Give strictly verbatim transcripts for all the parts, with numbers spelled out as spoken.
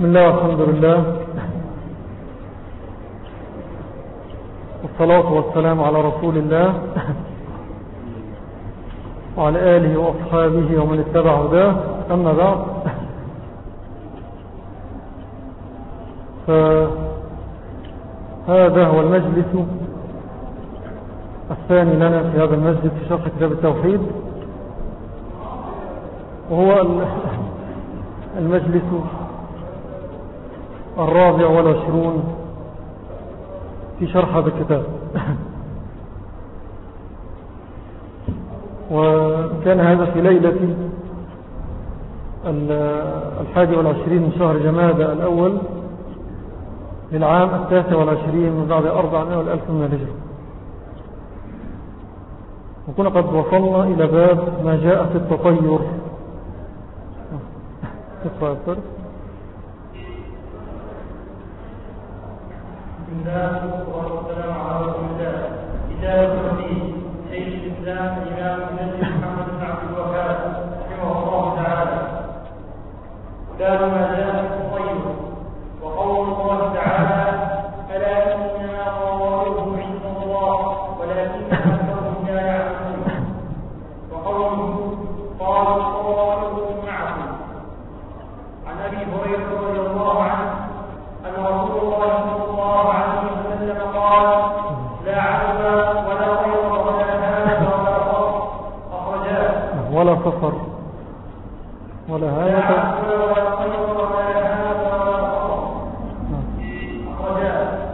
الله والحمد لله، والصلاة والسلام على رسول الله وعلى آله وأصحابه ومن اتبع هداه. أما بعد، فهذا هو المجلس الثاني لنا في هذا المسجد في شرح كتاب التوحيد، وهو المجلس الرابع والعشرون في شرح هذا الكتاب. وكان هذا في ليلة الحادي والعشرين من شهر جمادى الأول للعام التاسع والعشرين من بعد أربعمائة والألف من الهجرة، وكنا قد وصلنا إلى باب ما جاء في التطير. اقرأ أكثر. بسم الله والسلام على رسول الله. كتاب التوحيد، شيخ الإسلام الإمام المجد محمد بن عبد الوهاب رحمه الله تعالى. باب ما جاء في التطير، وقول الله تعالى: ألا إنما طوائرهم عند الله ولكن أكثرهم لا يعلمون. وقوله: قالوا طوائرهم معكم. عن أبي هريرة رضي الله عنه أن رسول الله صلى الله عليه وسلم قال: لا عدوى ولا طير ولا هاد ولا صفر. أخرجاه. ولا صفر ولا هاد لا عدوى ولا طير ولا هاد ولا صفر. أخرجاه.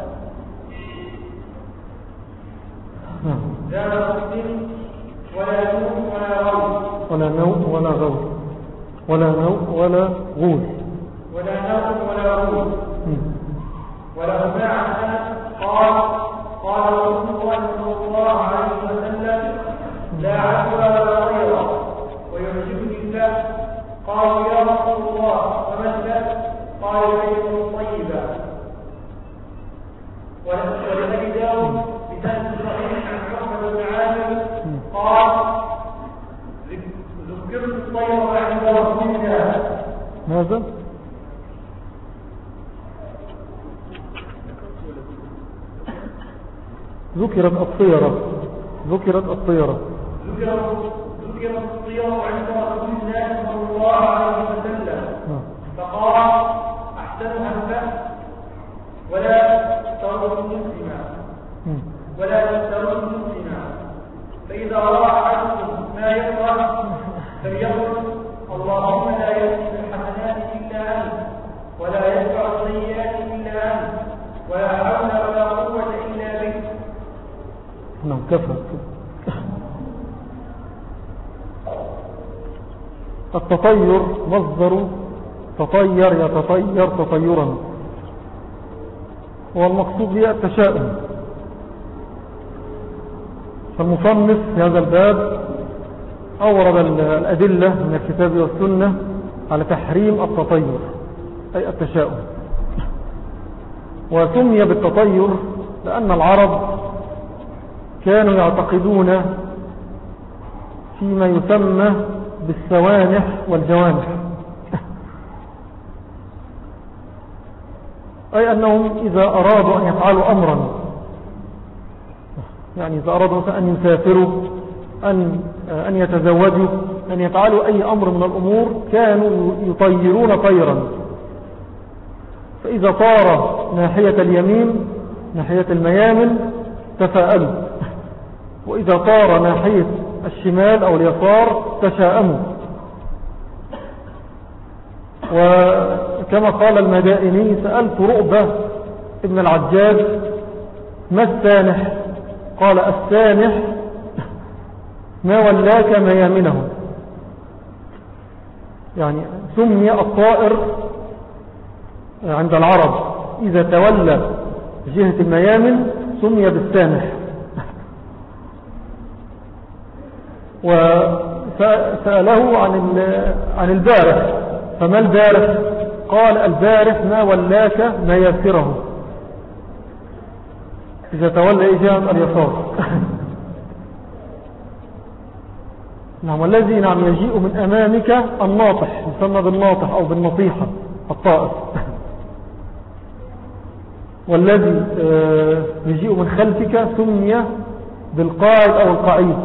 زاد مسلم: ولا نوم ولا غول. ولا نوم ولا غول ولا نوم ولا غول ولا نوم ولا غول. وله معنى قال: قال رسول الله صلى الله عليه وسلم: لا عدوى ولا طير. ويعجبني الله. قالوا: يا رسول الله وما البأس؟ قال: كلمة طيبة. ولأبي داود بسند صحيح عن محمد بن عامر قال: ذكرت الطير عند رسول الله. ماذا؟ ذكرت الطيرة ذكرت الطيرة ذكرت الطيرة عند رسول الله صلى الله عليه وسلم فقال: أحسنها البأس ولا ترد مسلما ولا ترد مسلما. فإذا رأى أحدكم ما يكره فليقل: اللهم لا يأتي الحسنات إلا أنت ولا يدفع السيئات إلا أنت ولا حول ولا قوة إلا بك. نعم، كفى. التطير مصدر تطير يتطير تطيرا، والمقصود بها التشاؤم. فالمصنف في هذا الباب أورد الأدلة من الكتاب والسنة على تحريم التطير أي التشاؤم. وسمي بالتطير لأن العرب كانوا يعتقدون فيما يسمى بالسوانح والجوانح، أي أنهم إذا أرادوا أن يفعلوا أمرا، يعني إذا أرادوا أن يسافروا، أن, أن يتزوجوا، أن يفعلوا أي أمر من الأمور، كانوا يطيرون طيرا. فإذا طار ناحية اليمين ناحية الميامن تفاءلوا، وإذا طار ناحية الشمال أو اليسار تشاءموا. وكما قال المدائني: سألت رؤبة ابن العجاج: ما السانح؟ قال: السانح ما ولاك ميامنه. يعني سمي الطائر عند العرب إذا تولى جهة الميامن سمي بالسانح. وسأله عن عن البارح: فما البارح؟ قال: البارح ما ولاك مياسره، إذا تولى جهة اليسار. نعم، والذي نعم يجيء من أمامك الناطح، يسمى بالناطح أو بالنطيحة الطائر. والذي يجيء من خلفك سمي بالقائد أو القعيد.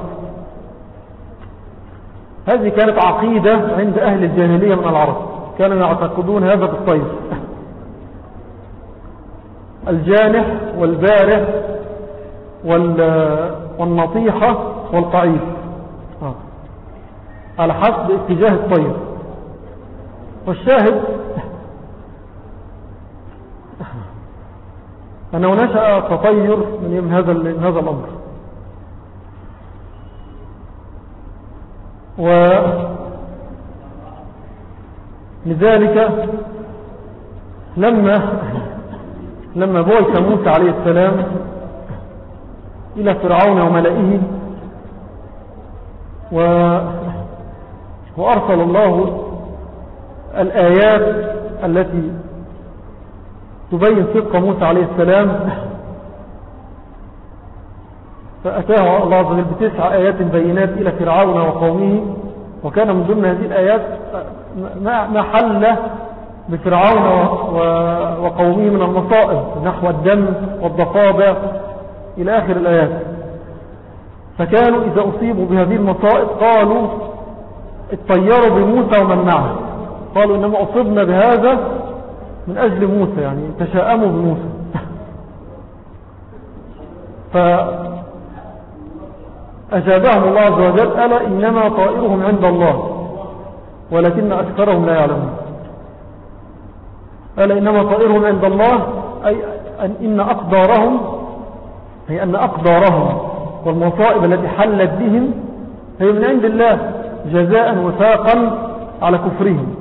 هذه كانت عقيدة عند أهل الجاهلية من العرب، كانوا يعتقدون هذا في الطير، الجانح والبارح والنطيحة والقعيد على حسب اتجاه الطير. والشاهد أنه نشأ تطير من هذا هذا الأمر. ولذلك لما لما بعث موسى عليه السلام إلى فرعون وملئه و وأرسل الله الآيات التي تبين صدق موسى عليه السلام، فأتاه الله عز وجل بتسع آيات بينات إلى فرعون وقومه، وكان من ضمن هذه الآيات ما حل بفرعون وقومه من المصائب نحو الدم والضفادع إلى آخر الآيات. فكانوا إذا أصيبوا بهذه المصائب قالوا اتطيروا بموسى ومن معه، قالوا إنما أصبنا بهذا من أجل موسى، يعني تشاءموا بموسى. فأجابهم الله عز وجل ألا إنما طائرهم عند الله ولكن أكثرهم لا يعلمون. ألا إنما طائرهم عند الله أي أن إن أقدارهم هي أن أقدارهم والمصائب التي حلت بهم هي من عند الله جزاء وفاقا على كفرهم.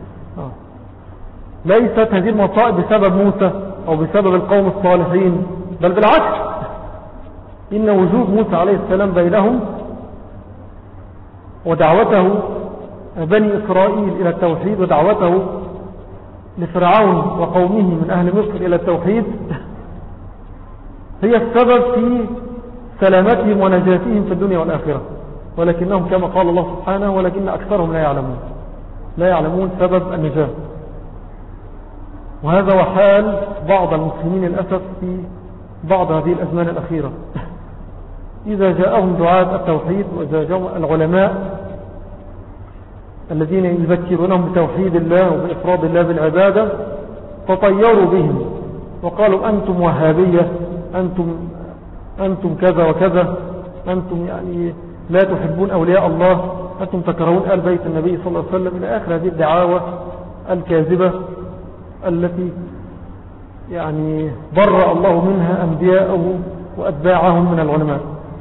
ليست هذه المصائب بسبب موسى أو بسبب القوم الصالحين، بل بالعكس، إن وجود موسى عليه السلام بينهم ودعوته بني إسرائيل إلى التوحيد ودعوته لفرعون وقومه من أهل مصر إلى التوحيد هي السبب في سلامتهم ونجاتهم في الدنيا والآخرة. ولكنهم كما قال الله سبحانه ولكن أكثرهم لا يعلمون لا يعلمون سبب النجاة. وهذا وحال بعض المسلمين للأسف في بعض هذه الأزمان الأخيرة، إذا جاءهم دعاة التوحيد وإذا جاءهم العلماء الذين يذكرونهم بتوحيد الله وبإفراد الله بالعبادة تطيروا بهم وقالوا أنتم وهابية، أنتم, أنتم كذا وكذا، أنتم يعني لا تحبون أولياء الله، أنتم تكرهون آل بيت النبي صلى الله عليه وسلم، إلى آخر هذه الدعاوى الكاذبة التي يعني برأ الله منها أنبياءه وأتباعهم من العلماء.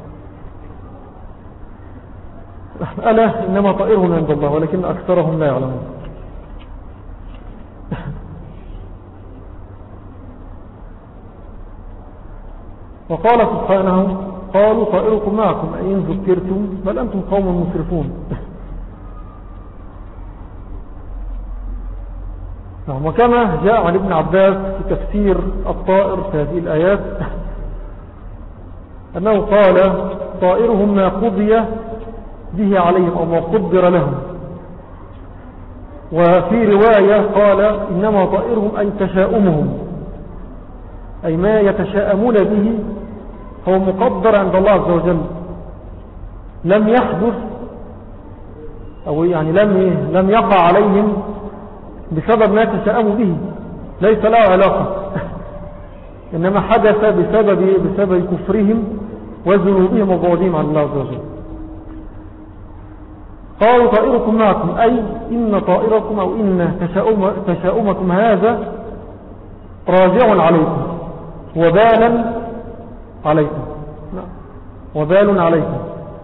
ألا إنما طائرهم عند الله ولكن أكثرهم لا يعلمون. وقال سبحانه قالوا طائركم معكم أين ذكرتم بل أنتم قوم مسرفون. وكما جاء عن ابن عباس في تفسير الطائر في هذه الآيات أنه قال طائرهم ما قضي به عليهم أو ما قدر لهم. وفي رواية قال إنما طائرهم أي تشاؤمهم، أي ما يتشاءمون به هو مقدر عند الله عز وجل، لم يحدث أو يعني لم لم يقع عليهم بسبب ما تشاءموا به، ليس له علاقة، إنما حدث بسبب بسبب كفرهم وذنوبهم وبعدهم عن الله عز وجل. قالوا طائركم معكم أي إن طائركم أو إن تشاؤم تشاؤمكم هذا راجع عليكم وبالا عليكم وبال عليكم.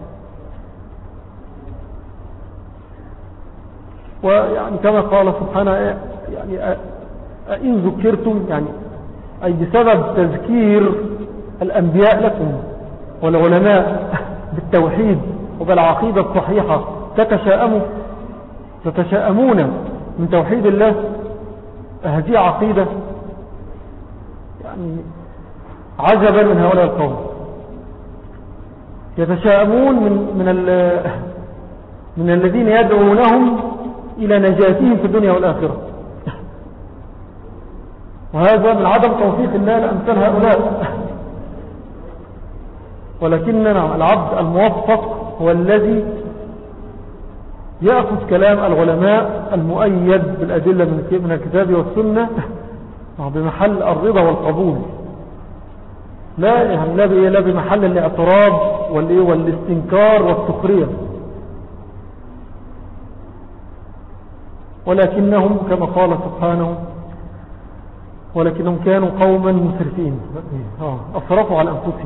ويعني كما قال سبحانه يعني إن ذكرتم يعني أي بسبب تذكير الأنبياء لكم والعلماء بالتوحيد وبالعقيدة الصحيحة تتشاءموا تتشاءمون من توحيد الله. هذه عقيدة يعني عجبا من هؤلاء القوم، يتشاءمون من من من الذين يدعونهم إلى نجاتهم في الدنيا والآخرة. وهذا من عدم توفيق الله لأمثال هؤلاء. ولكننا العبد الموفق هو الذي يأخذ كلام العلماء المؤيد بالأدلة من الكتاب والسنة بمحل الرضا والقبول، لا يعني لا بمحل الاعتراض والاستنكار والسخرية. ولكنهم كما قال سبحانه ولكنهم كانوا قوما مسرفين أصرفوا على أنفسهم.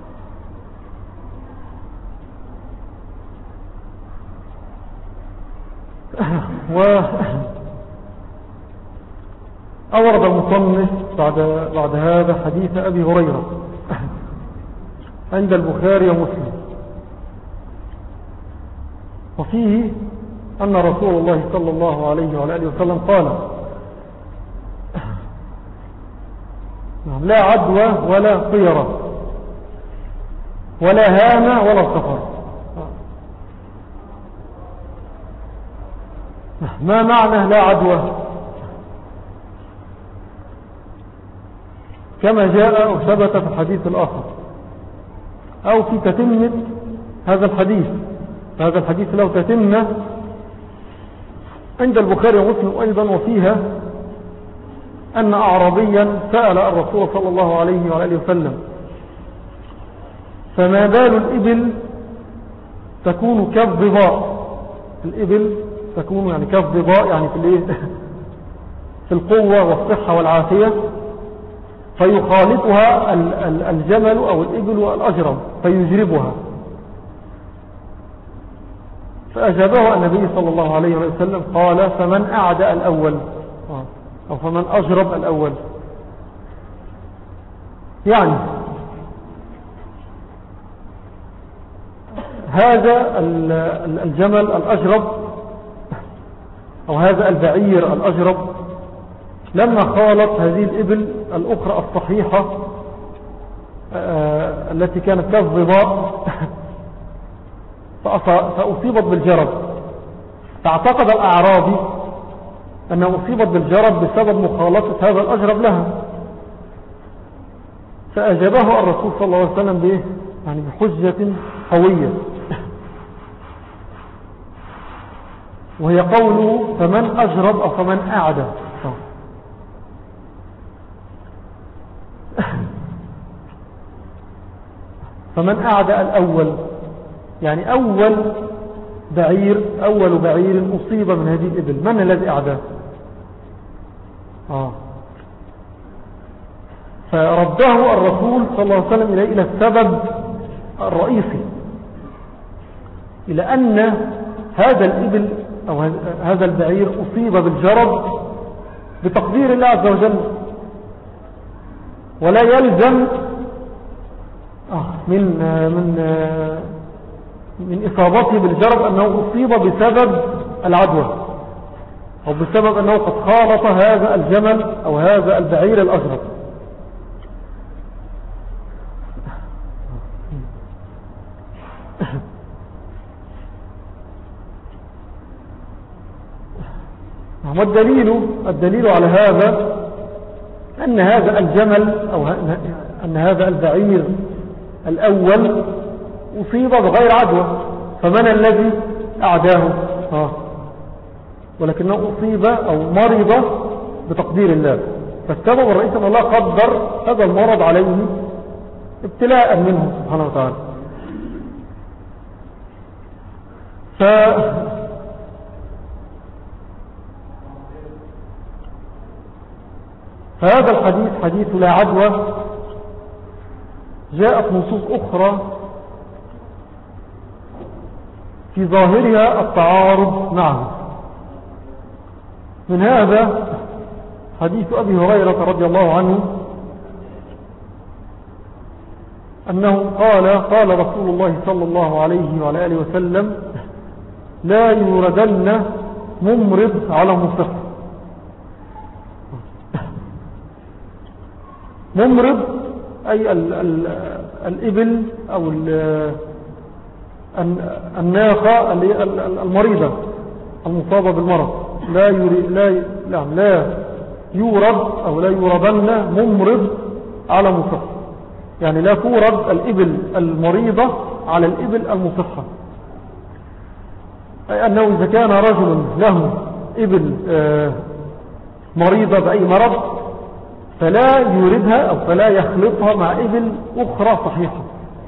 وأورد المصنف بعد, بعد هذا حديث أبي هريرة عند البخاري ومسلم، وفيه أن رسول الله صلى الله عليه وعلى آله وسلم قال: لا عدوى ولا طيرة ولا هامة ولا سفر. ما معنى لا عدوى؟ كما جاء وثبت في الحديث الآخر أو في تتمة هذا الحديث. هذا الحديث له تتمة عند البخاري ومسلم أيضا، وفيها أن أعرابيا سأل الرسول صلى الله عليه وآله وسلم: فما بال الإبل تكون كالضباء؟ الإبل تكون يعني كالضباء يعني في, في القوة والصحة والعافية، فيخالطها الجمل أو الإبل والأجرم فيجربها. فأجابه النبي صلى الله عليه وسلم قال: فمن أعدى الأول أو فمن أجرب الأول. يعني هذا الجمل الأجرب أو هذا البعير الأجرب لما خالط هذه الإبل الأخرى الصحيحة التي كانت كالضباء فأصيبت بالجرب، فاعتقد الأعرابي أنها أصيبت بالجرب بسبب مخالطة هذا الأجرب لها. فأجابه الرسول صلى الله عليه وسلم به يعني بحجة قوية، وهي قوله: فمن أجرب أو فمن أعدى. فمن أعدى الأول يعني أول بعير أول بعير أصيب من هذه الإبل، من الذي أعداه؟ آه. فرده الرسول صلى الله عليه وسلم إلى السبب الرئيسي، إلى أن هذا الإبل أو هذا البعير أصيب بالجرب بتقدير الله عز وجل، ولا يلزم من من من إصابته بالجرب أنه أصيب بسبب العدوى أو بسبب أنه قد خالط هذا الجمل أو هذا البعير الأجرب. والدليل الدليل على هذا أن هذا الجمل أو أن هذا البعير الأول أصيب بغير عدوى، فمن الذي أعداه؟ آه. ولكنه أصيب أو مرض بتقدير الله، فالسبب الرئيسي أن الله قدر هذا المرض عليه ابتلاء منه سبحانه وتعالى. ف فهذا الحديث حديث لا عدوى جاءت نصوص أخرى في ظاهرها التعارض معه. من هذا حديث أبي هريرة رضي الله عنه أنه قال قال رسول الله صلى الله عليه وعلى آله وسلم: لا يوردن ممرض على مصح. ممرض أي ال ال الإبل أو الناقة المريضة المصابة بالمرض لا يريد لا لا, لا يورد أو لا يوردن ممرض على مصح، يعني لا تورد الإبل المريضة على الإبل المصحة، أي أنه إذا كان رجل له إبل مريضة بأي مرض فلا يوردها أو فلا يخلطها مع إبل أخرى صحيحة.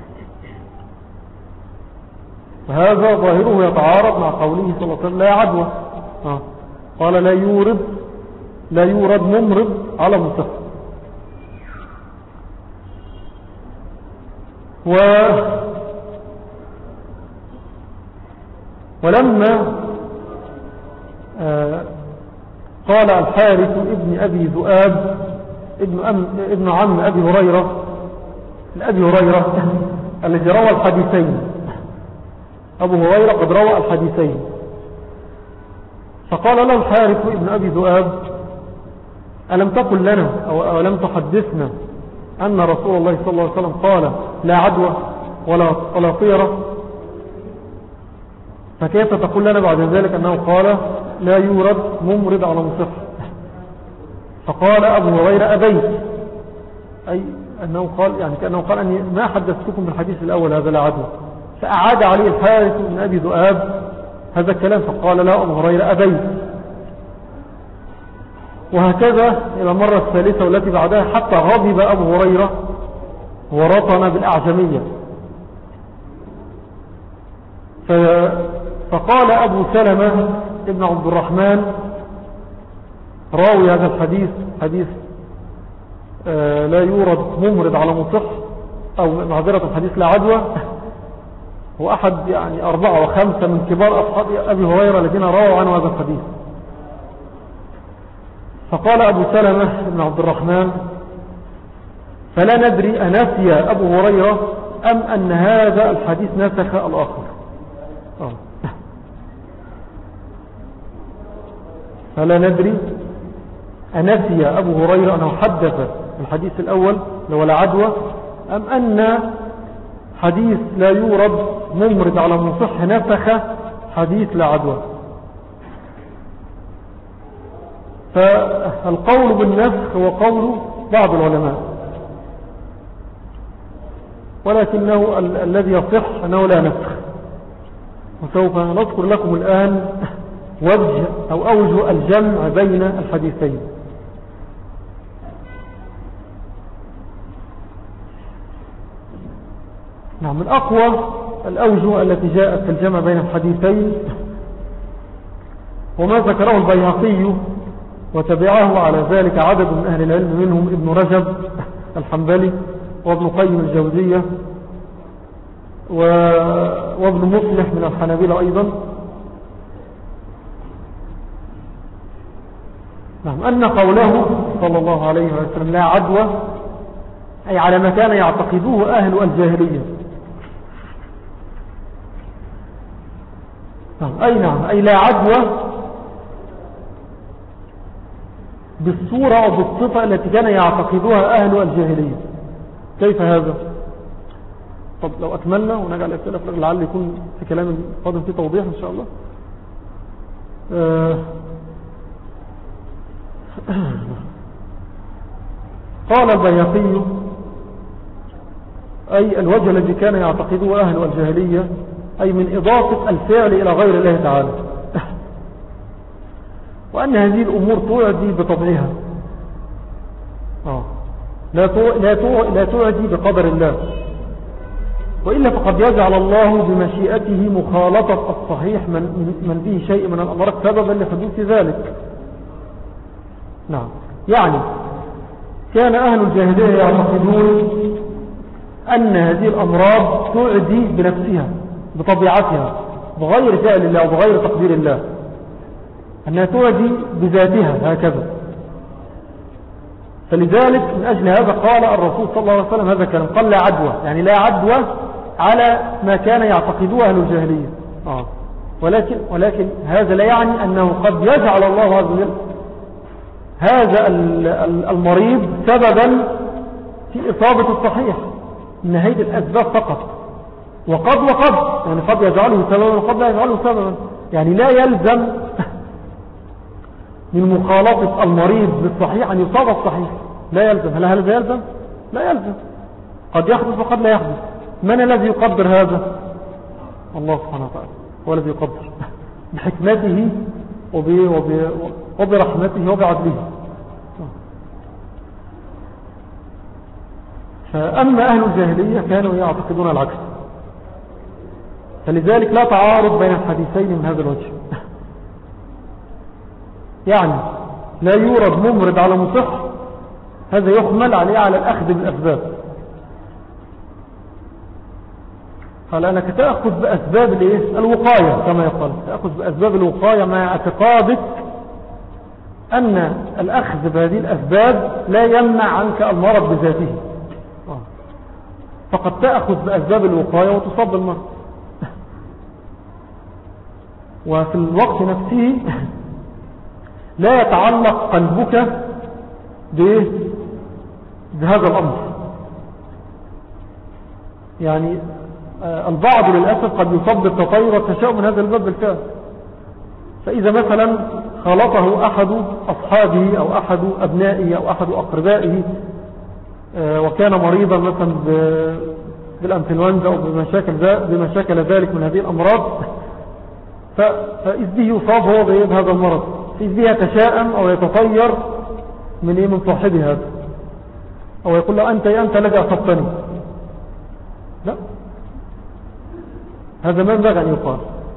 فهذا ظاهره يتعارض مع قوله صلى الله عليه وسلم لا عدوى. آه. قال لا يورد لا يورد ممرض على مصح. و ولما آه قال الحارث ابن أبي ذؤاب ابن, أم ابن عم أبي هريرة الأبي هريرة الذي روى الحديثين، أبو هريرة قد روى الحديثين، فقال له الحارث ابن أبي ذؤاب ألم تقل لنا أو ألم تحدثنا أن رسول الله صلى الله عليه وسلم قال لا عدوى ولا, ولا طيرة، فكيف تقول لنا بعد ذلك أنه قال لا يورد ممرض على مصح؟ فقال أبو هريرة أبيت، أي أنه قال يعني كأنه قال أني ما حدثتكم بالحديث الأول هذا لا عدوى، فأعاد عليه الحارث بن أبي ذؤاب هذا الكلام فقال لا أبو هريرة أبيت. وهكذا إلى المرة الثالثة والتي بعدها حتى غضب أبو هريرة ورطنا بالأعجمية. فقال أبو سلمة ابن عبد الرحمن راوي هذا الحديث حديث آه لا يورد ممرض على مصح أو معذرة الحديث لا عدوى، هو أحد يعني أربعة وخمسة من كبار أصحاب أبي هريرة الذين رووا عنه هذا الحديث. فقال أبو سلمة بن عبد الرحمن فلا ندري أنسي أبو هريرة أم أن هذا الحديث نسخ الآخر. أوه. فلا ندري أنسي أبو هريرة أنه حدث الحديث الأول لو لا عدوى أم أن حديث لا يورد ممرض على مصح نسخ حديث لا عدوى. فالقول بالنسخ هو قول بعض العلماء، ولكنه ال الذي يصح أنه لا نسخ. وسوف نذكر لكم الآن وجه أو أوجه الجمع بين الحديثين. نعم، من أقوى الأوجه التي جاءت في الجمع بين الحديثين وما ذكره البيهقي وتبعه على ذلك عدد من أهل العلم منهم ابن رجب الحنبلي وابن قيم الجوزية وابن مصلح من الحنابلة أيضا. نعم، أن قوله صلى الله عليه وسلم لا عدوى أي على ما كان يعتقدوه أهل الجاهلية. نعم، أي نعم أي لا عدوى بالصورة أو بالصفة التي كان يعتقدوها أهل الجاهلية. كيف هذا؟ طب لو أكملنا ونجعل الأسئلة لعل يكون في كلام القادم فيه توضيح إن شاء الله. آه قال البيهقي أي الوجه الذي كان يعتقده أهل الجاهلية أي من إضافة الفعل إلى غير الله تعالى، وأن هذه الأمور تعدي بطبعها آه. لا لا تعدي بقدر الله، وإلا فقد يجعل الله بمشيئته مخالطة الصحيح من, من به شيء من الأمراض سببا لحدوث ذلك. نعم، يعني كان أهل الجاهلية يعتقدون أن هذه الأمراض تعدي بنفسها بطبيعتها بغير فعل الله وبغير تقدير الله، أنها تعدي بذاتها هكذا. فلذلك من أجل هذا قال الرسول صلى الله عليه وسلم هذا كلام، قال لا عدوى، يعني لا عدوى على ما كان يعتقدوه أهل الجاهلية آه. ولكن, ولكن هذا لا يعني أنه قد يجعل الله عز وجل هذا المريض سببا في إصابة الصحيح من هذه الأسباب فقط، وقد وقد يعني قد يجعله سببا وقد لا يجعله سببا. يعني لا يلزم من مخالطة المريض بالصحيح أن يصاب الصحيح، لا يلزم. هل هذا يلزم؟ لا يلزم، قد يحدث وقد لا يحدث. من الذي يقدر هذا؟ الله سبحانه وتعالى هو الذي يقدر بحكمته وبرحمته وبعدله. فأما أهل الجاهلية كانوا يعتقدون العكس، فلذلك لا تعارض بين الحديثين من هذا الوجه. يعني لا يورد ممرض على مصح، هذا يحمل عليه على الأخذ بالأسباب. قال أنك تأخذ بأسباب الوقاية كما يقال، تأخذ بأسباب الوقاية مع اعتقادك أن الأخذ بهذه الأسباب لا يمنع عنك المرض بذاته، فقد تأخذ بأسباب الوقاية وتصاب بالمرض. وفي الوقت نفسه لا يتعلق قلبك بهذا الأمر. يعني البعض للأسف قد يصاب بالتطير والتشاؤم من هذا الباب بالفعل. فإذا مثلا خلطه أحد أصحابه أو أحد أبنائه أو أحد أقربائه وكان مريضا مثلا بالأنفلونزا أو بمشاكل, بمشاكل ذلك من هذه الأمراض، فإذ به يصاب هو بهذا المرض، إذ به يتشاءم أو يتطير من إيه من صاحبه هذا، أو يقول له أنت أنت الذي أصبتني. لا، هذا ما ينبغي أن يقال.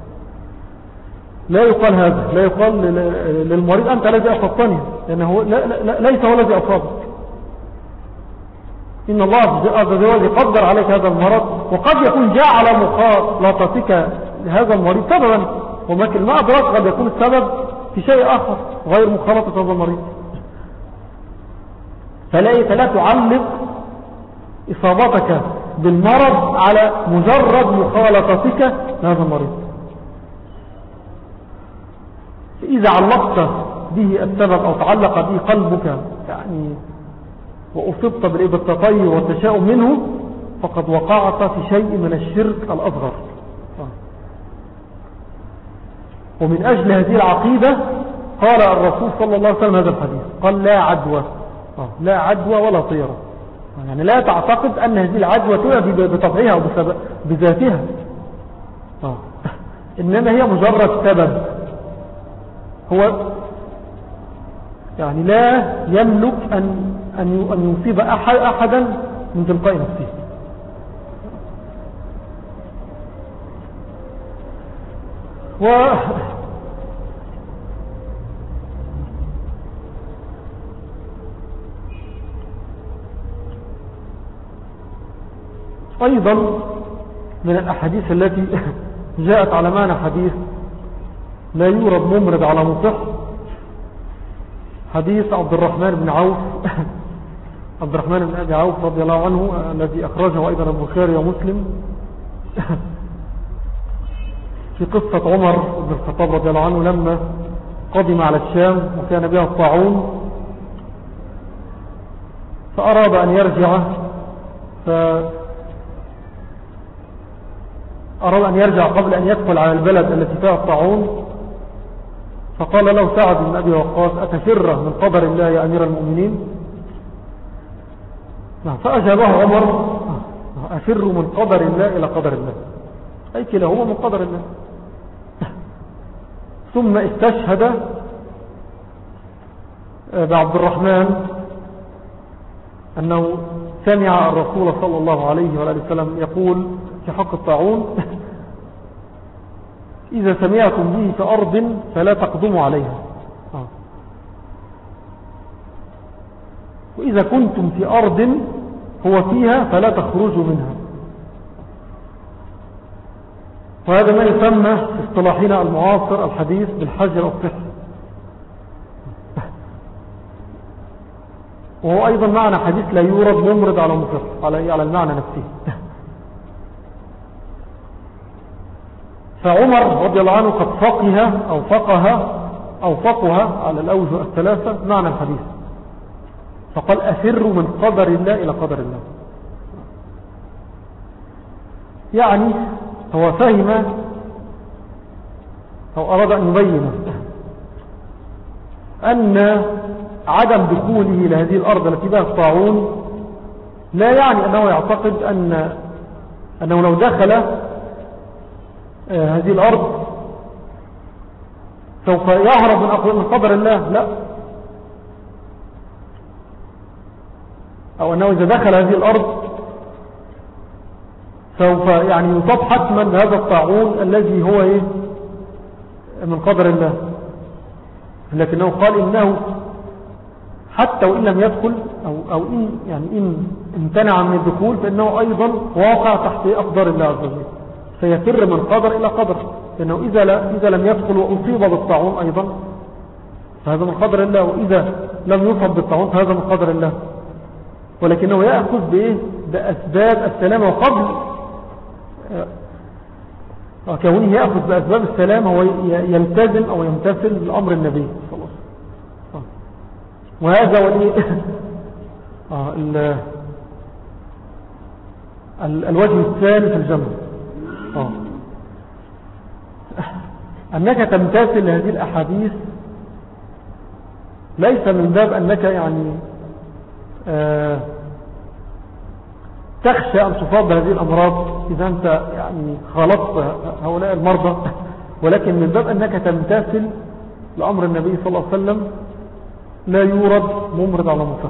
لا يقال هذا، لا يقال للمريض أنت الذي أصبتني، لأنه لا لا ليس هو الذي أصابك. إن الله عز وجل يقدر عليك هذا المرض، وقد يكون جعل مخالطتك لهذا المريض سببا، ومثل ما أدرك قد يكون السبب في شيء آخر غير مخالطة هذا المريض. فلا لا تعلق إصابتك بالمرض على مجرد مخالطتك لهذا المريض. إذا علقت به السبب أو تعلق به قلبك يعني وأصبت بالتطير والتشاؤم منه، فقد وقعت في شيء من الشرك الأصغر. ومن أجل هذه العقيدة قال الرسول صلى الله عليه وسلم هذا الحديث، قال لا عدوى، لا عدوى ولا طيرة. يعني لا تعتقد أن هذه العدوى تؤدي بطبعها أو بذاتها، إنما هي مجرد سبب. هو يعني لا يملك أن أن يصيب أحد أحدا من تلقاء نفسه. و أيضا من الأحاديث التي جاءت على معنى حديث لا يورد ممرض على مصح، حديث عبد الرحمن بن عوف عبد الرحمن بن أبي عوف رضي الله عنه الذي أخرجه أيضا البخاري ومسلم في قصة عمر بن الخطاب رضي الله عنه لما قدم على الشام وكان بها الطاعون، فأراد أن يرجع فأراد أن يرجع قبل أن يدخل على البلد التي فيها الطاعون، فقال له سعد بن أبي وقاص أتفر من قدر الله يا أمير المؤمنين؟ فأجابه عمر أفر من قدر الله إلى قدر الله، أي كلاهما من قدر الله. ثم استشهد بعبد الرحمن أنه سمع الرسول صلى الله عليه وآله وسلم يقول في حق الطاعون إذا سمعتم به في أرض فلا تقدموا عليها، وإذا كنتم في أرض هو فيها فلا تخرجوا منها. وهذا ما يسمى في اصطلاحنا المعاصر الحديث بالحجر الصحي، وهو أيضا معنى حديث لا يورد ممرض على مصح على المعنى نفسه. فعمر رضي الله عنه قد فقه أو فقه أو فقه على الأوجه الثلاثة معنى الحديث، فقال أفر من قدر الله إلى قدر الله. يعني هو فهم أو أراد أن يبين أن عدم دخوله لهذه الأرض التي بها الطاعون لا يعني أنه يعتقد أن أنه لو دخل هذه الأرض سوف يهرب من قدر الله، لا، أو أنه إذا دخل هذه الأرض سوف يعني يصاب حتما بهذا الطاعون الذي هو إيه من قدر الله. لكنه قال إنه حتى وإن لم يدخل أو, أو إن, يعني إن امتنع من الدخول فإنه أيضا واقع تحت أقدار الله عز وجل، سيفر من قدر إلى قدر، لأنه إذا, لا إذا لم يدخل وأصيب بالطاعون أيضا فهذا من قدر الله، وإذا لم يصب بالطاعون فهذا من قدر الله. ولكنه يأخذ بإيه؟ بأسباب السلامة، وقبل كونه يأخذ بأسباب السلامة هو يلتزم أو يمتثل لأمر النبي صلى الله عليه وسلم. وهذا ولي ال... ال... الوجه الثاني في الجمع، آه. أنك تمتثل هذه الأحاديث ليس من باب أنك يعني آه تخشى أن تصاب بهذه الأمراض إذا أنت يعني خالطت هؤلاء المرضى، ولكن من باب أنك تمتثل لأمر النبي صلى الله عليه وسلم، لا يورد ممرض على مصر.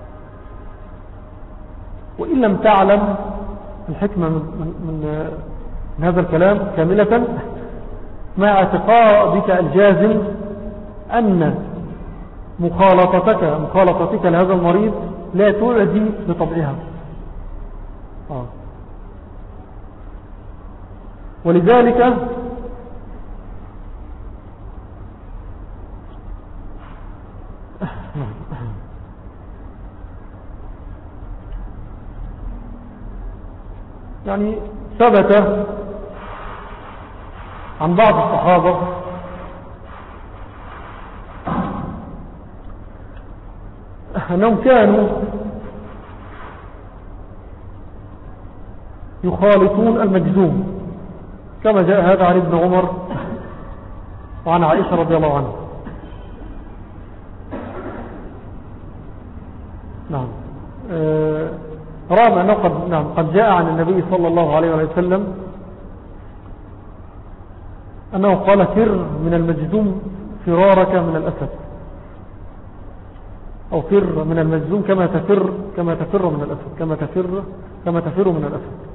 وإن لم تعلم الحكمة من, من, من هذا الكلام كاملة، مع اعتقادك الجازم أن مخالطتك مخالطتك لهذا المريض لا تعدي بطبعها. آه. ولذلك يعني ثبت عن بعض الصحابة أنهم كانوا يخالطون المجذوم، كما جاء هذا عن ابن عمر وعن عائشة رضي الله عنها. نعم آه رغم أنه قد, نعم قد جاء عن النبي صلى الله عليه وسلم أنه قال: فر من المجذوم فرارك من الأسد، أو فر من المجذوم كما تفر كما تفر من الأسد كما تفر كما تفر من الأسد.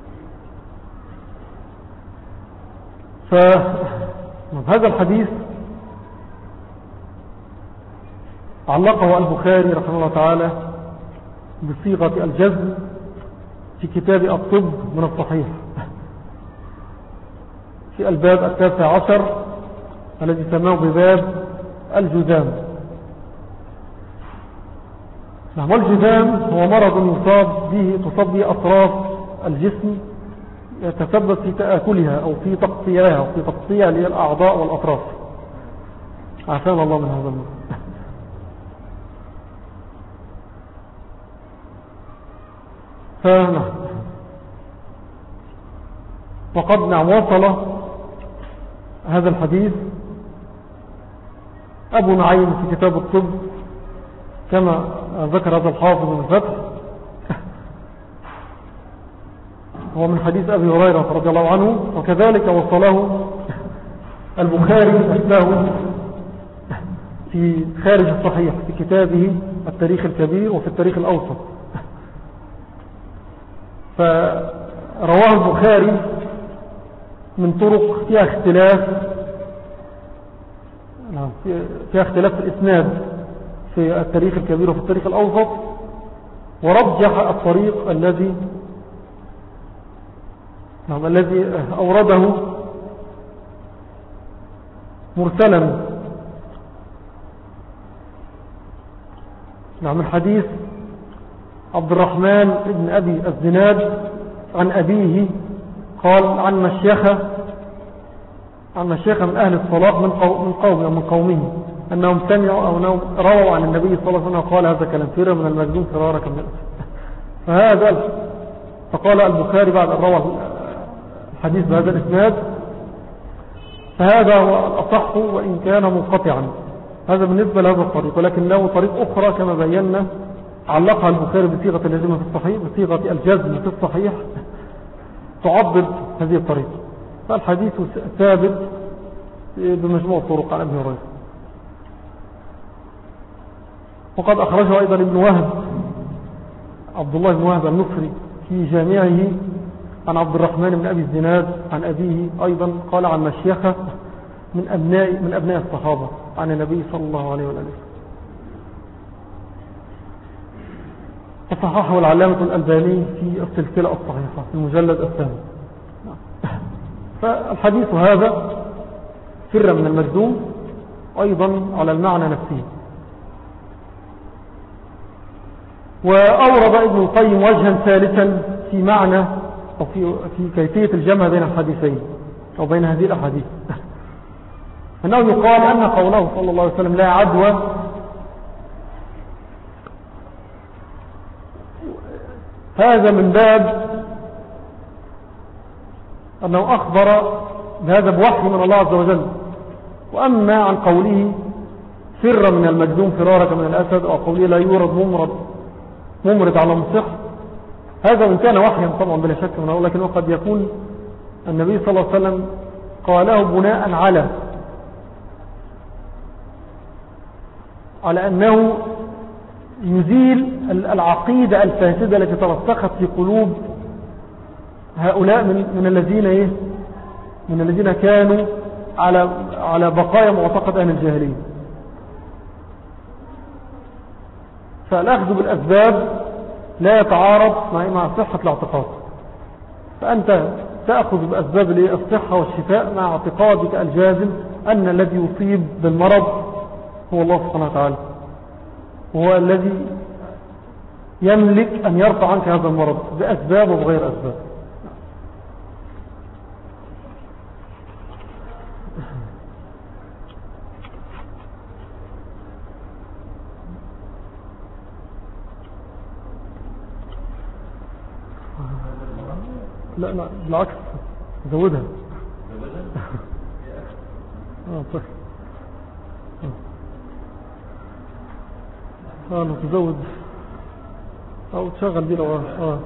فهذا الحديث علقه البخاري رحمه الله تعالى بصيغة الجزم في كتاب الطب من الصحيح في الباب التاسع عشر الذي سماه بباب الجذام. نعم، والجذام هو مرض يصاب به تصاب به أطراف الجسم يتسبب في تآكلها أو في تقطيعها أو في تقطيع للأعضاء والأطراف. عافانا الله من هذا المرض. فنعم، وقد نعم وصل هذا الحديث أبو نعيم في كتاب الطب كما ذكر هذا الحافظ من الفتح، هو من حديث أبي هريرة رضي الله عنه، وكذلك وصله البخاري نفسه في خارج الصحيح في كتابه التاريخ الكبير وفي التاريخ الأوسط. فرواه البخاري من طرق فيها اختلاف فيها اختلاف في الإسناد في التاريخ الكبير وفي التاريخ الأوسط، ورجح الطريق الذي نعم الذي أورده مرسلا نعم من حديث عبد الرحمن بن أبي الزناد عن أبيه قال: عن مشيخة عن مشيخة من أهل الصلاح من قوم من قوم من قومه أنهم سمعوا أو أنهم رووا عن النبي صلى الله عليه وسلم قال هذا كلام: فر من المجذوم فرارك من الأسد. فهذا فقال البخاري بعد أن روى الحديث بهذا الإسناد: فهذا هو الأصح وإن كان منقطعا، هذا بالنسبة لهذا الطريق، ولكن له طريق أخرى كما بينا علقها البخاري بصيغة اللازمة في الصحيح، بصيغة الجزم في الصحيح تعضد هذه الطريق. فالحديث ثابت بمجموع الطرق عن ابن هريرة. وقد أخرجه أيضا ابن وهب، عبد الله بن وهب المصري في جامعه عن عبد الرحمن بن أبي الزناد عن أبيه أيضا قال عن مشيخة من أبناء, من أبناء الصحابة عن النبي صلى الله عليه وسلم. وصححه العلامة الألباني في السلسلة الصحيحة في المجلد الثاني. فالحديث هذا فر من المجذوم أيضا على المعنى نفسه. وأورد ابن القيم وجها ثالثا في معنى أو في, في كيفية الجمع بين الحديثين أو بين هذه الأحاديث، أنه يقال أن قوله صلى الله عليه وسلم لا عدوى هذا من باب أنه أخبر بهذا بوحي من الله عز وجل. وأما عن قوله فر من المجذوم فرارك من الأسد، أو قوله لا يورد ممرض ممرض على مصح، هذا إن كان وحيا طبعا بلا شك منه، لكن قد يكون النبي صلى الله عليه وسلم قاله بناء على على أنه يزيل العقيدة الفاسدة التي ترسخت في قلوب هؤلاء من, من الذين إيه؟ من الذين كانوا على على بقايا معتقد أهل الجاهلية. فالأخذ بالأسباب لا يتعارض مع مع صحة الاعتقاد. فأنت تأخذ بأسباب الصحة والشفاء مع اعتقادك الجازم أن الذي يصيب بالمرض هو الله سبحانه وتعالى، هو الذي يملك أن يرفع عنك هذا المرض بأسباب وبغير أسباب. لا لا بالعكس زودها. اه طيب اه لو تزود او تشغل دي لو اه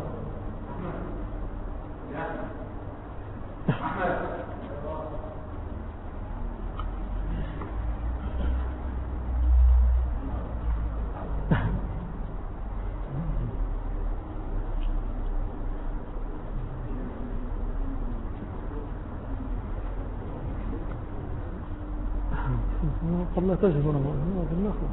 قد لا تجد هنا بالنخل.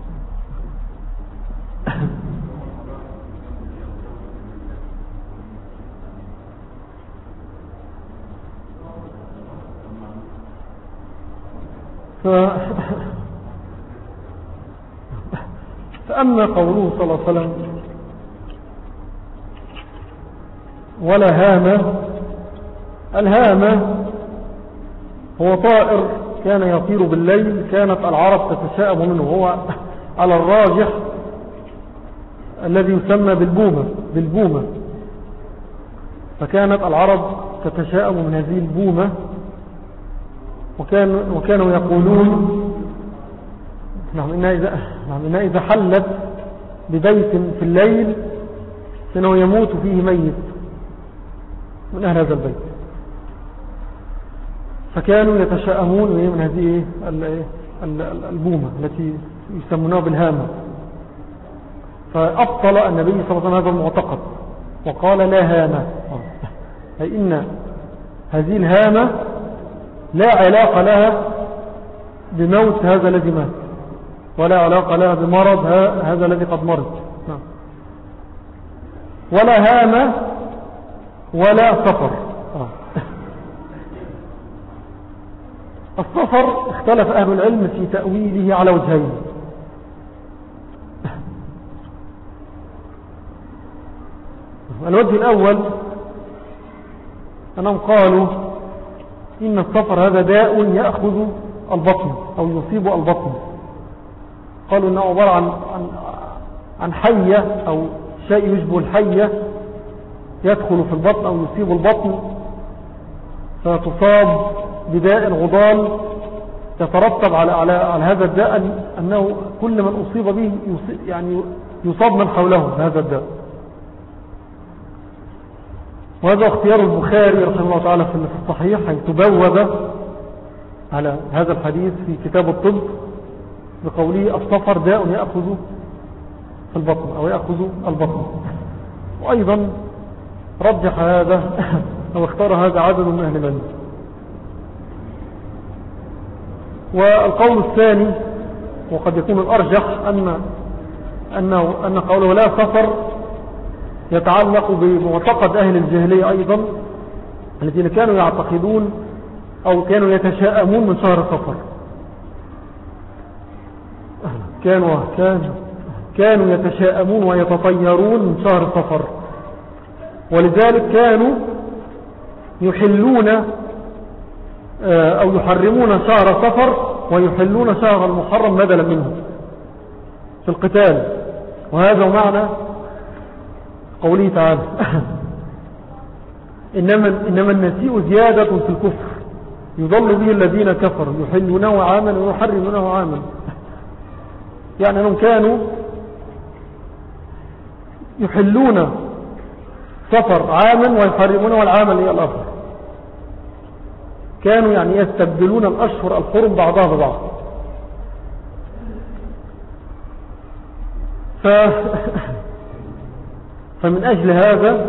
ف... فأما قوله صلى الله عليه وسلم ولا هامة، الهامة هو طائر كان يطير بالليل، كانت العرب تتشائم منه، هو على الراجح الذي يسمى بالبومة بالبومة فكانت العرب تتشائم من هذه البومة، وكان وكانوا يقولون نعم إنها إذا, نعم إنها إذا حلت ببيت في الليل فإنه يموت فيه ميت من أهل هذا البيت. فكانوا يتشائمون من هذه البومة التي يسمونها بالهامة. فأبطل النبي صلى الله عليه وسلم هذا المعتقد وقال لا هامة، أي إن هذه الهامة لا علاقة لها بموت هذا الذي مات، ولا علاقة لها بمرض هذا الذي قد مرض، ولا هامة ولا سفر. السفر اختلف أهل العلم في تأويله على وجهين. الوجه الأول أنهم قالوا إن السفر هذا داء يأخذ البطن أو يصيب البطن. قالوا إنه عبارة عن, عن, عن حية أو شيء يشبه الحية يدخل في البطن أو يصيب البطن فتصاب بداء غضال يترتب على, على, على هذا الداء أنه كل من أصيب به يصيب يعني يصاب من حوله هذا الداء. وهذا اختيار البخاري رحمه الله تعالى في الصحيح، حيث بوب على هذا الحديث في كتاب الطب بقوله الصفر داء يأخذ في البطن أو يأخذ البطن. وأيضا رجح هذا أو اختار هذا عدد من أهل العلم. والقول الثاني وقد يكون الأرجح أن أنه أن قوله لا سفر يتعلق بمعتقد أهل الجاهلية أيضا، الذين كانوا يعتقدون أو كانوا يتشاءمون من شهر سفر. كانوا كانوا كانوا يتشاءمون ويتطيرون من شهر سفر، ولذلك كانوا يحلون أو يحرمون شهر سفر ويحلون شهر المحرم بدلا منه في القتال. وهذا معنى قوله تعالى إنما, إنما النسيء زيادة في الكفر يضل به الذين كفروا يحلونه عاما ويحرمونه عاما. يعني أنهم كانوا يحلون سفر عاما ويحرمونه العام اللي هي الآخر. كانوا يعني يستبدلون الأشهر الحرم بعضها ببعض. ف... فمن أجل هذا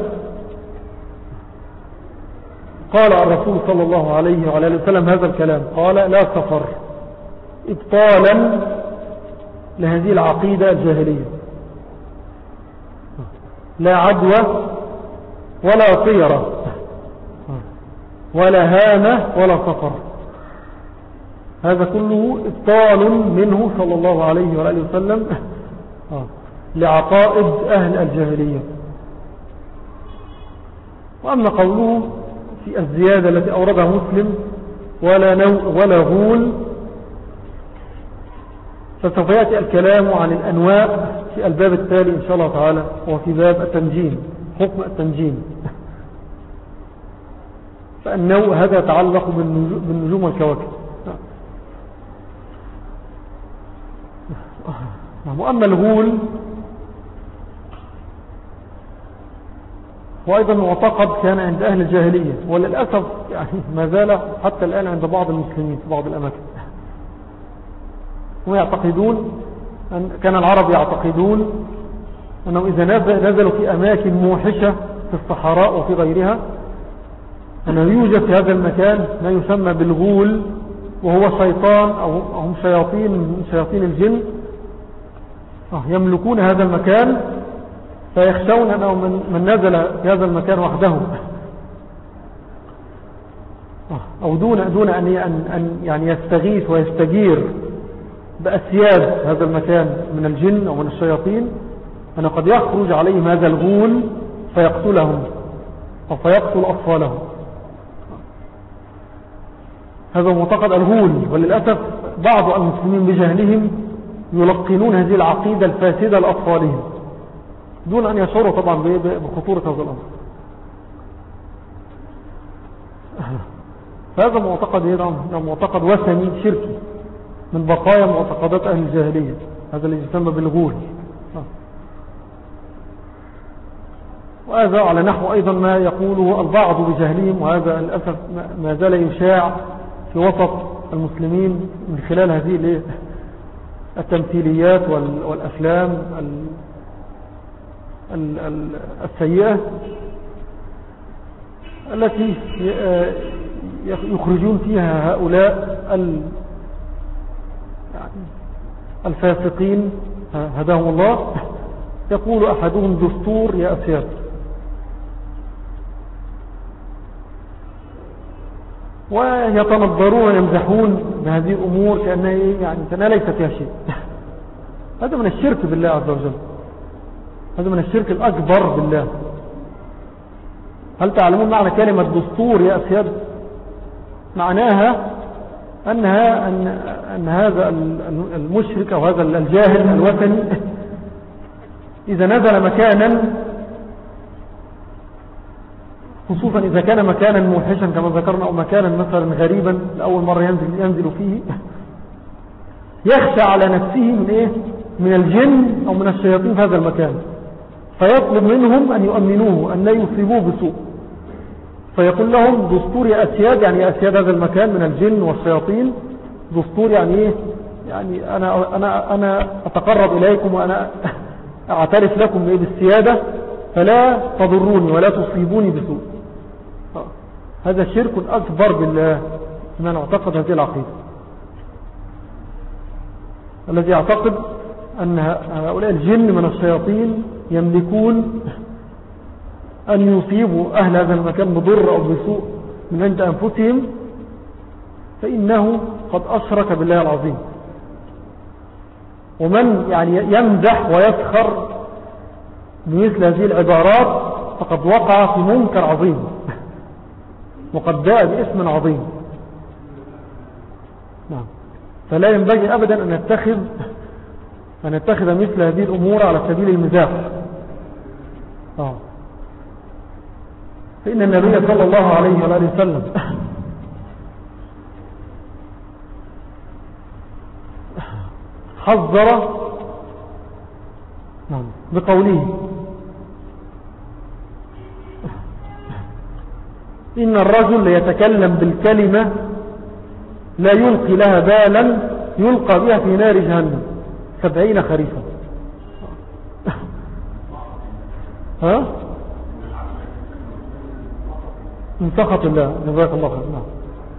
قال الرسول صلى الله عليه وعلى اله وسلم هذا الكلام، قال لا سفر إبطالا لهذه العقيدة الجاهلية، لا عدوى ولا طيرة ولا هامة ولا سفر. هذا كله إبطال منه صلى الله عليه وآله وسلم لعقائد أهل الجاهلية. وأما قوله في الزيادة التي أوردها مسلم ولا, نو ولا غول، فسوف يأتي الكلام عن الأنواع في الباب التالي إن شاء الله تعالى، وفي باب التنجيم، حكم التنجيم. فالنوع هذا يتعلق بالنجوم والكواكب. وأما الغول وأيضا معتقد كان عند أهل الجاهلية، وللأسف يعني ما زال حتى الآن عند بعض المسلمين في بعض الأماكن. هم يعتقدون أن كان العرب يعتقدون أنهم إذا نزلوا في أماكن موحشة في الصحراء وفي غيرها أنه يوجد في هذا المكان ما يسمى بالغول، وهو شيطان أو هم شياطين من شياطين الجن يملكون هذا المكان، فيخشون أنه من نزل في هذا المكان وحده أو دون, دون أن, أن يعني يستغيث ويستجير بأسياد هذا المكان من الجن أو من الشياطين، أنه قد يخرج عليهم هذا الغول فيقتلهم أو فيقتل أطفالهم. هذا معتقد الغول. وللأسف بعض المسلمين بجهلهم يلقنون هذه العقيدة الفاسدة لأطفالهم دون أن يشعروا طبعا بخطورة هذا الأمر. هذا معتقد معتقد وثني شركي من بقايا معتقدات أهل الجاهلية، هذا اللي يسمى بالغول. وهذا على نحو أيضا ما يقوله البعض بجهلهم، وهذا للأسف ما زال يشاع في وسط المسلمين من خلال هذه التمثيليات والأفلام السيئة التي يخرجون فيها هؤلاء الفاسقين هداهم الله. يقول أحدهم دستور يا أسياد، ويتنظرون ويمزحون بهذه الأمور كأنها يعني كأنها ليس فيها شيء. هذا من الشرك بالله عز وجل، هذا من الشرك الأكبر بالله. هل تعلمون معنى كلمة دستور يا أسياد؟ معناها أنها أن, أن هذا المشرك أو هذا الجاهل الوثني إذا نزل مكانا، خصوصا إذا كان مكانا موحشا كما ذكرنا أو مكانا مثلا غريبا لأول مرة ينزل, ينزل فيه، يخشى على نفسه من إيه؟ من الجن أو من الشياطين في هذا المكان، فيطلب منهم أن يؤمنوه أن لا يصيبوه بسوء، فيقول لهم دستور يا أسياد، يعني يا أسياد هذا المكان من الجن والشياطين، دستور يعني إيه؟ يعني أنا, أنا, أنا أتقرب إليكم وأنا أعترف لكم بالسيادة، فلا تضروني ولا تصيبوني بسوء. هذا شرك أكبر بالله من اعتقد هذه العقيدة، الذي يعتقد أن هؤلاء الجن من الشياطين يملكون أن يصيبوا أهل هذا المكان بضر أو بسوء من عند أنفسهم، فإنه قد أشرك بالله العظيم. ومن يعني يمزح ويسخر بمثل هذه العبارات فقد وقع في منكر عظيم، وقد جاء باسم عظيم. نعم. فلا ينبغي أبدا أن نتخذ أن نتخذ مثل هذه الأمور على سبيل المزاح. آه. فإن النبي صلى الله عليه وآله وسلم حذر نعم بقوله: إن الرجل ليتكلم بالكلمة لا يلقي لها بالا يلقى بها في نار جهنم سبعين خريفا. ها؟ من سخط الله، جزاك الله خير. نعم.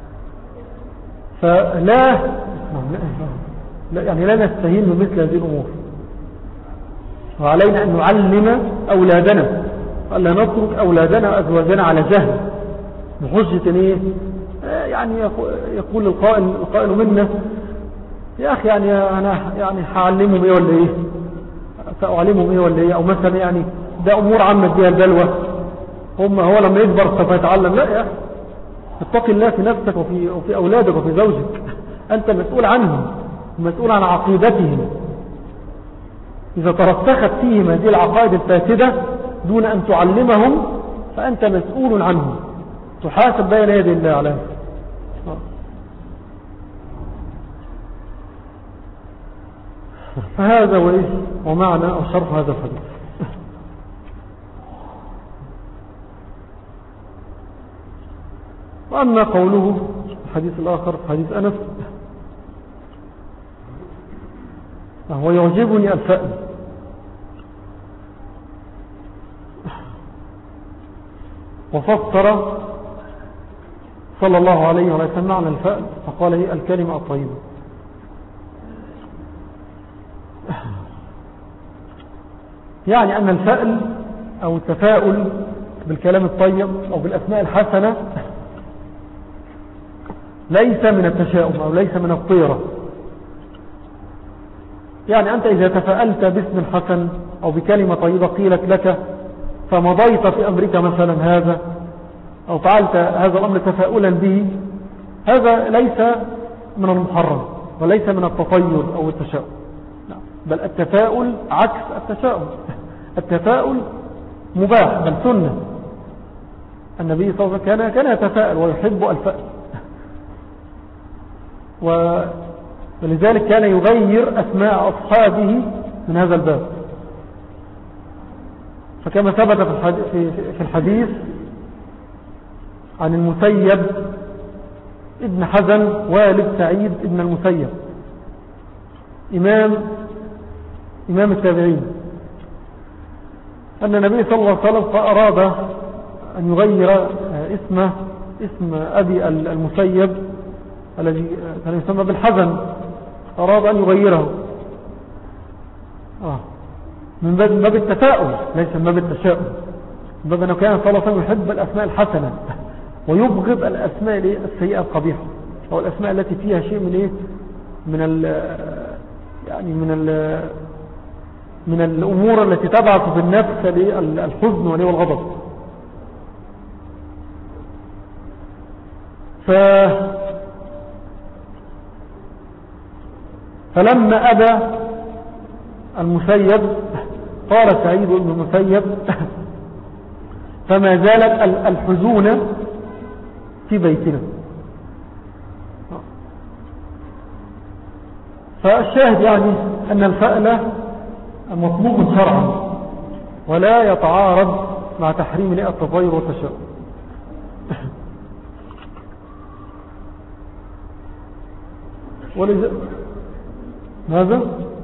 فلا لا يعني لا نستهين بمثل هذه الأمور، وعلينا أن نعلم أولادنا، ألا نترك أولادنا وأزواجنا على جهل بحجة إيه؟ يعني يقول القائل القائل منا: يا أخي يعني أنا يعني هعلمهم إيه ولا إيه، سأعلمهم إيه ولا إيه، أو مثلا يعني ده أمور عامة بها البلوى، هم هو لما يكبر سوف يتعلم. لا يا أخي، اتق الله في نفسك وفي, وفي أولادك وفي زوجك، أنت مسؤول عنهم، مسؤول عن عقيدتهم. إذا ترسخت فيهم هذه العقائد الفاسدة دون أن تعلمهم فأنت مسؤول عنهم، تحاسب بين يدي الله عليه. فهذا وإيش ومعنى أو شرح هذا الحديث. وأما قوله الحديث الآخر حديث أنس: هو يعجبني الفأل، وفسر صلى الله عليه وسلم معنى الفأل فقال: هي الكلمة الطيبة. يعني أن الفأل أو التفاؤل بالكلام الطيب أو بالأسماء الحسنة ليس من التشاؤم أو ليس من الطيرة. يعني أنت إذا تفاءلت باسم حسن أو بكلمة طيبة قيلت لك فمضيت في أمرك مثلا هذا، أو فعلت هذا الأمر تفاؤلا به، هذا ليس من المحرم وليس من التطير أو التشاؤم، بل التفاؤل عكس التشاؤم. التفاؤل مباح بل سنة. النبي صلى الله عليه وسلم كان كان يتفاءل ويحب الفأل، ولذلك كان يغير أسماء أصحابه من هذا الباب. فكما ثبت في الحديث عن المسيب ابن حزن والد سعيد ابن المسيب إمام إمام التابعين، أن النبي صلى الله عليه وسلم أراد أن يغير اسمه اسم أبي المسيب الذي كان يسمى بالحزن، أراد أن يغيره آه. من باب التفاؤل ليس من باب التشاؤم، من باب أنه كان صلى الله عليه وسلم يحب الأسماء الحسنة ويبغض الأسماء السيئة القبيحة أو الأسماء التي فيها شيء من إيه من ال يعني من ال من الأمور التي تبعث في النفس للحزن والغضب. ف فلما أبى المسيب قال سعيد بن المسيب: فما زالت الحزون في بيتنا. فالشاهد يعني أن الفأل مطلوب شرعا ولا يتعارض مع تحريم التطير والتشاؤم. ولذا ماذا؟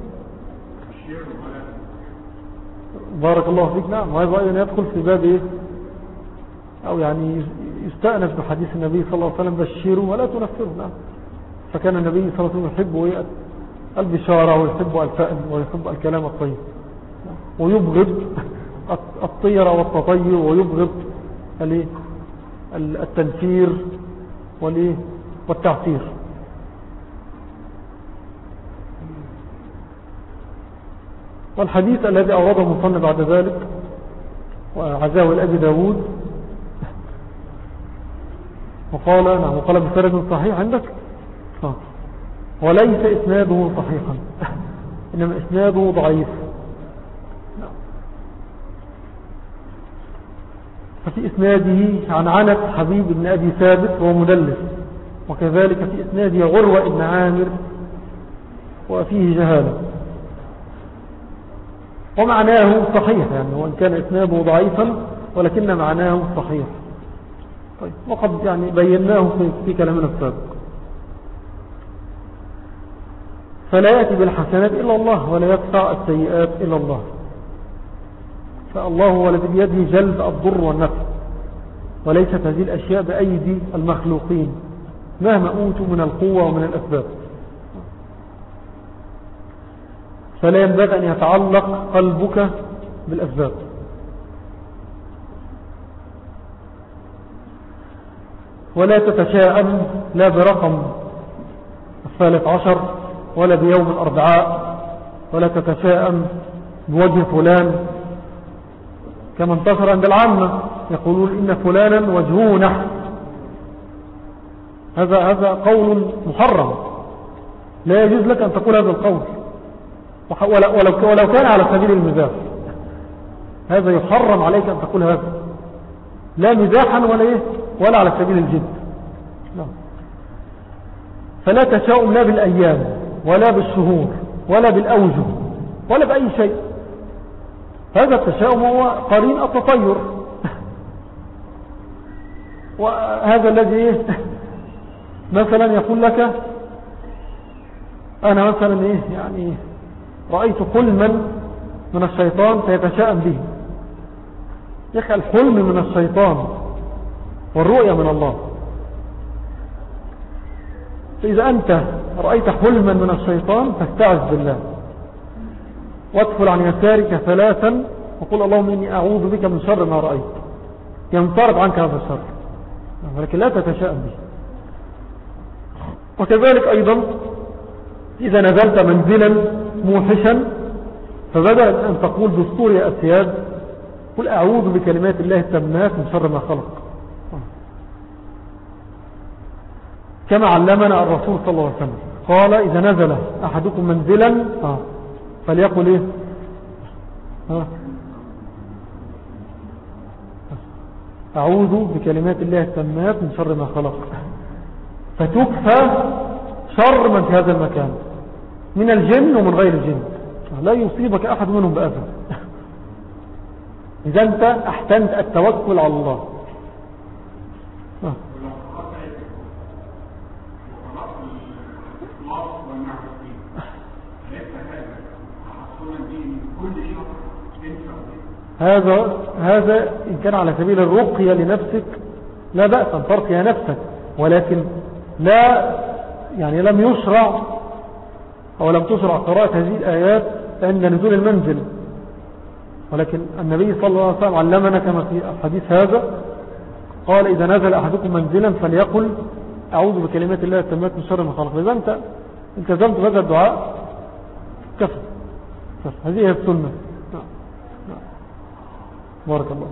بارك الله فيك. نعم، وهذا أيضا يدخل في باب إيه؟ أو يعني يستأنس بحديث النبي صلى الله عليه وسلم بشروا ولا تنفروا. نعم، فكان النبي صلى الله عليه وسلم يحب البشارة ويحب الفأل ويحب الكلام الطيب ويبغض الطيرة والتطير ويبغض التنفير والتعطير. والحديث الذي أورده المصنف بعد ذلك وعزاه الأبي داود وقال نعم وقال بسند صحيح عندك آه. وليس إسناده صحيحا إنما إسناده ضعيف. ففي إسناده عن عنك حبيب بن أبي ثابت وهو مدلس، وكذلك في إسناده عروة بن عامر وفيه جهالة، ومعناه صحيح يعني وإن كان إسناده ضعيفا ولكن معناه صحيح. طيب، وقد يعني بيناه في كلامنا السابق. فلا يأتي بالحسنات إلا الله ولا يدفع السيئات إلا الله، فالله هو الذي بيده جلب الضر والنفع، وليست هذه الأشياء بأيدي المخلوقين مهما أوتوا من القوة ومن الأسباب. فلا ينبغي أن يتعلق قلبك بالأسباب. ولا تتشاءم لا برقم الثالث عشر ولا بيوم الأربعاء، ولا تتشاءم بوجه فلان كما انتصر عند العامة يقولون إن فلانا وجهه نحن. هذا هذا قول محرم، لا يجوز لك أن تقول هذا القول ولو, ولو كان على سبيل المزاح. هذا يحرم عليك أن تقول هذا، لا مزاحا ولا إيه ولا على سبيل الجد. لا. فلا تشاؤم لا بالأيام ولا بالشهور ولا بالأوجه ولا بأي شيء. هذا التشاؤم هو قرين التطير، وهذا الذي مثلا يقول لك أنا مثلا إيه يعني رأيت حلما من الشيطان فيتشاءم به. يا أخي، الحلم من الشيطان والرؤية من الله. فإذا أنت رأيت حلما من الشيطان فاستعذ بالله وادخل عن يسارك ثلاثا وقل اللهم إني أعوذ بك من شر ما رأيت، ينطرد عنك هذا الشر، ولكن لا تتشاءم به. وكذلك أيضا إذا نزلت منزلا موحشا فبدل أن تقول دستور يا أسياد قل أعوذ بكلمات الله التامات من شر ما خلق، كما علمنا الرسول صلى الله عليه وسلم. قال إذا نزل أحدكم منزلا آه فليقل إيه آه أعوذ بكلمات الله التامات من شر ما خلق، فتكفى شر من في هذا المكان من الجن ومن غير الجن، لا يصيبك أحد منهم بأذى إذا أنت أحسنت التوكل على الله. آه. هذا هذا إن كان على سبيل الرقية لنفسك لا بأس أن ترقي نفسك، ولكن لا يعني لم يشرع أو لم تشرع قراءة هذه الآيات عند نزول المنزل. ولكن النبي صلى الله عليه وسلم علمنا كما في الحديث هذا قال إذا نزل أحدكم منزلا فليقل أعوذ بكلمات الله التامات من شر ما خلق. إذا أنت التزمت بهذا الدعاء كفى. هذه هي السنة. بارك الله.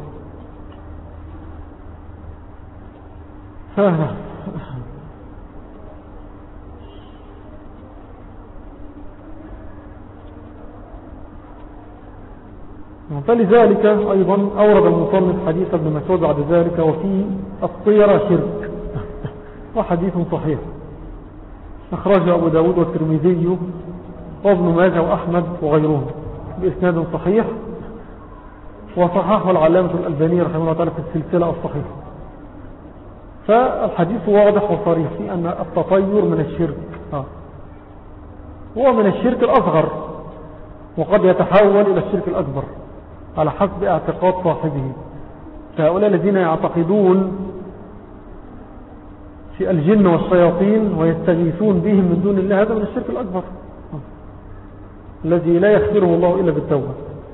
فلذلك أيضا أورد المصنف حديث ابن مسعود بعد ذلك وفي الطيرة شرك، وحديث صحيح. أخرجه أبو داود والترمذي وابن ماجه وأحمد وغيرهم بإسناد صحيح، وصححه العلامة الألباني رحمه الله تعالى في السلسلة الصحيحة. فالحديث واضح وصريح في أن التطير من الشرك، آه. هو من الشرك الأصغر، وقد يتحول إلى الشرك الأكبر على حسب اعتقاد صاحبه. فهؤلاء الذين يعتقدون في الجن والشياطين ويستغيثون بهم من دون الله، هذا من الشرك الأكبر الذي لا يغفره الله إلا بالتوبة.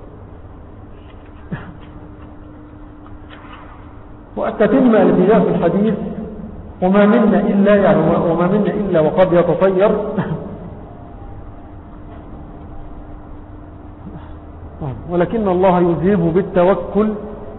وأتتم الذي جاء في الحديث وما منا إلا يعني وما منا إلا وقد يتطير ولكن الله يذهب بالتوكل.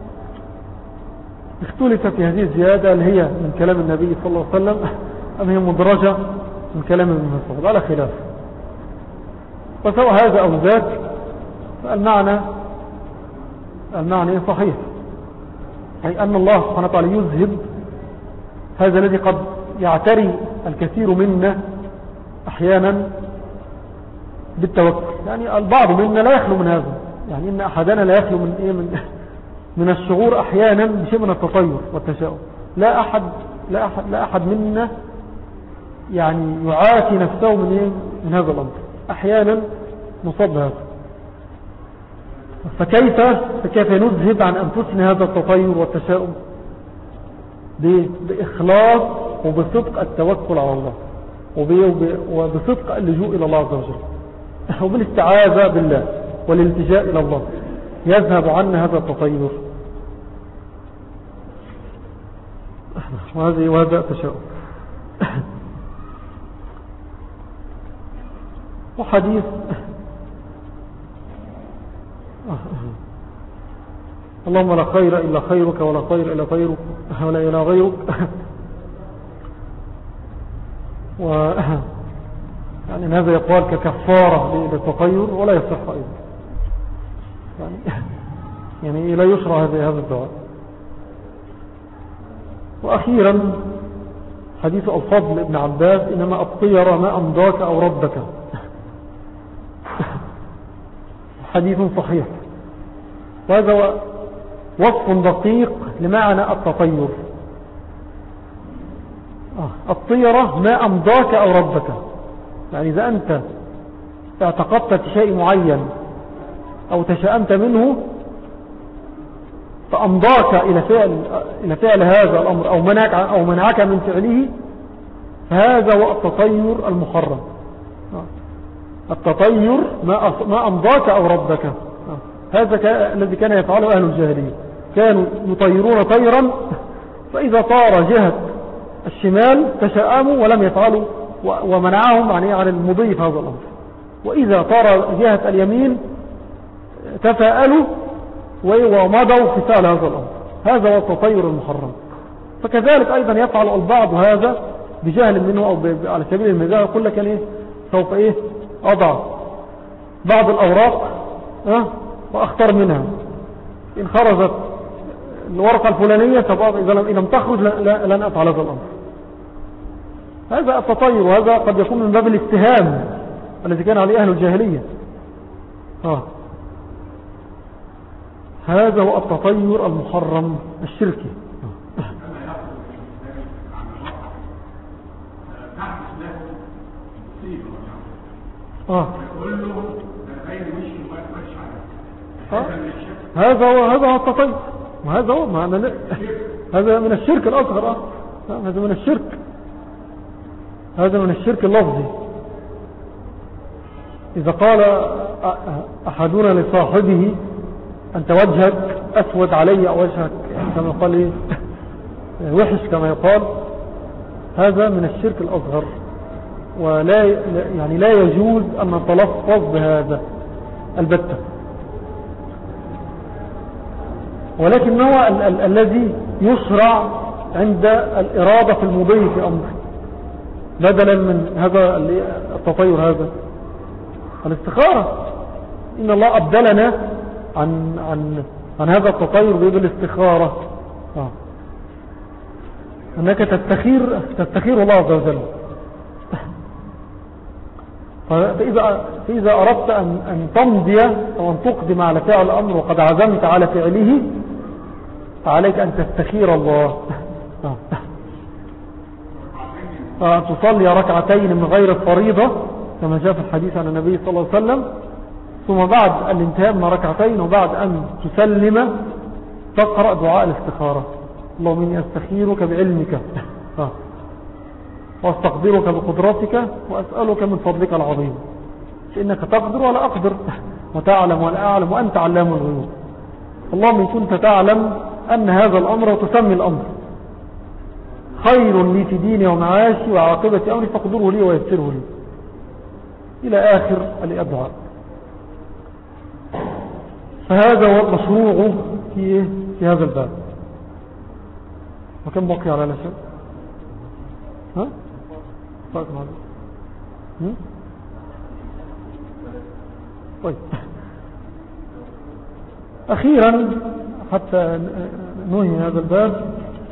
اختلف في هذه الزيادة هل هي من كلام النبي صلى الله عليه وسلم أم هي مدرجة من كلام ابن مسعود، على خلاف. فسواء هذا أو ذاك فالمعنى المعنى صحيح، أي أن الله سبحانه وتعالى يذهب هذا الذي قد يعتري الكثير منا أحيانا بالتوكل. يعني البعض منا لا يخلو من هذا، يعني إن أحدنا لا يخلو من إيه من من الشعور أحيانا بشيء من التطير والتشاؤم. لا أحد لا أحد لا أحد منا يعني يعافي نفسه من إيه من هذا الأمر، أحيانا نصاب هذا. فكيف فكيف نذهب عن أنفسنا هذا التطير والتشاؤم؟ بإخلاص وبصدق التوكل على الله، وبصدق اللجوء إلى الله عز وجل، وبالاستعاذة بالله والالتجاء إلى الله يذهب عنا هذا التطير وهذا وهذا التشاؤم. وحديث اللهم لا خير إلا خيرك ولا خير إلا خيرك ولا إلا غيرك، و يعني هذا يقال ككفارة للتطير ولا يصح أيضا، يعني, يعني لا يشرع هذا الدعاء. وأخيرا حديث الفضل ابن عباس إنما الطير ما أمضاك أو ردك، حديث صحيح، وهذا وصف دقيق لمعنى التطير. الطيرة ما أمضاك أو ردك، يعني إذا أنت اعتقدت في شيء معين أو تشأمت منه فأمضاك إلى فعل, إلى فعل هذا الأمر أو منعك, أو منعك من فعله، فهذا هو التطير المحرم. التطير ما أمضاك أو ردك، هذا الذي كان يفعله أهل الجاهلية، كانوا يطيرون طيرا فإذا طار جهة الشمال تشأموا ولم يفعلوا ومنعهم عن المضي في هذا الأمر، وإذا طار جهة اليمين تفاءلوا ومضوا في فعل هذا الأمر. هذا هو التطير المحرم. فكذلك أيضا يفعل البعض هذا بجهل منه أو على سبيل المزاح، يقول لك إيه سوف إيه أضع بعض الأوراق أه وأختار منها، إن خرجت الورقة الفلانية إذا لم تخرج لن أفعل هذا الأمر. هذا التطير، وهذا قد يكون من باب الاتهام الذي كان عليه أهل الجاهلية. آه. هذا هو التطير المحرم الشركي. آه. آه. هذا هو هذا هو التطير، وهذا هو معنى هذا من الشرك الأصغر. آه. هذا من الشرك، هذا من الشرك اللفظي. إذا قال أحدنا لصاحبه أنت وجهك أسود علي أو وجهك كما يقال إيه وحش كما يقال، هذا من الشرك الأصغر، ولا يعني لا يجوز أن نتلفظ بهذا البتة. ولكن هو ال ال الذي يشرع عند الإرادة في المضي في أمر، بدلا من هذا التطير هذا الاستخارة. إن الله أبدلنا عن, عن, عن هذا التطير بالاستخارة، آه. أنك تستخير, تستخير الله عز وجل. فإذا, فإذا أردت أن, أن تمضي أو أن تقدم على فعل الأمر وقد عزمت على فعله فعليك أن تستخير الله، تصلي ركعتين من غير الفريضة كما جاء في الحديث عن النبي صلى الله عليه وسلم، ثم بعد الانتهاء من ركعتين وبعد أن تسلم تقرأ دعاء الاستخارة: اللهم إني أستخيرك بعلمك واستقدرك بقدرتك وأسألك من فضلك العظيم، فإنك تقدر ولا أقدر وتعلم ولا أعلم وأنت علام الغيوب. اللهم إن كنت تعلم أن هذا الأمر وتسمي الأمر خير لي في ديني ومعاشي وعاقبة أمري فاقدره لي ويسره لي، إلى آخر الأدعاء. فهذا هو المشروع في, في هذا الباب. وكم بقي على الأشياء؟ ها؟ طيب، أخيرا حتى ننهي هذا الباب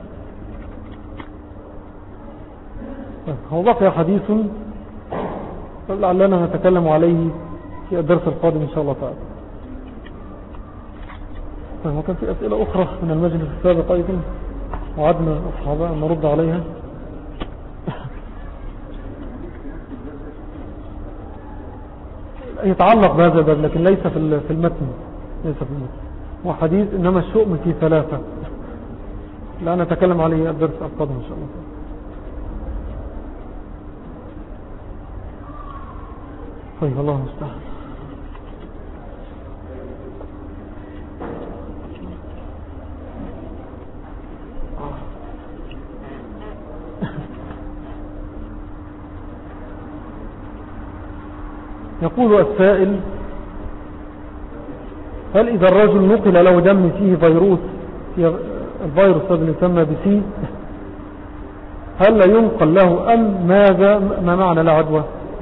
هو بقي حديث لعلنا نتكلم عليه في الدرس القادم إن شاء الله تعالى. وكان في أسئلة أخرى من المجلس السابق أيضا وعدنا أصحابها أن نرد عليها. يتعلق بهذا الباب لكن ليس في المتن، ليس في المتن. هو حديث إنما الشؤم في ثلاثة، لا نتكلم عليه الدرس القادم إن شاء الله. طيب، الله المستعان. يقول السائل: هل إذا الرجل نقل له دم فيه فيروس، الفيروس الذي يسمى بسي، هل لا ينقل له أم ماذا؟ ما معنى لا عدوى؟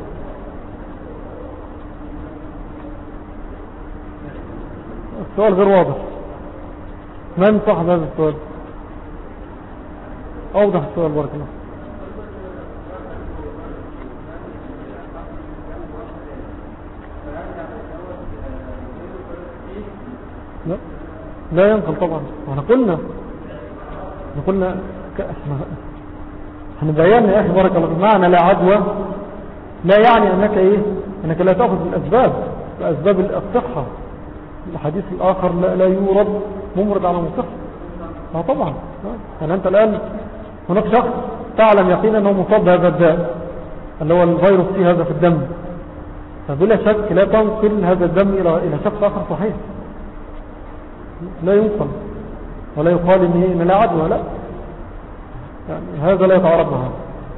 السؤال غير واضح. من صاحب هذا السؤال؟ أوضح السؤال بارك الله. لا لا ينقل طبعا. احنا قلنا احنا قلنا احنا بينا يا اخي بارك الله معنى لا عدوى لا يعني انك ايه انك لا تاخذ بالاسباب باسباب الصحه. الحديث الاخر لا, لا يورد ممرض على مصح. اه طبعا. يعني انت الان هناك شخص تعلم يقينا انه مصاب بهذا الداء اللي هو الفيروس فيه هذا في الدم، فبلا شك لا تنقل هذا الدم الى الى شخص اخر صحيح، لا ينقل ولا يقال إن لا عدوى. لا، يعني هذا لا يتعارض معه.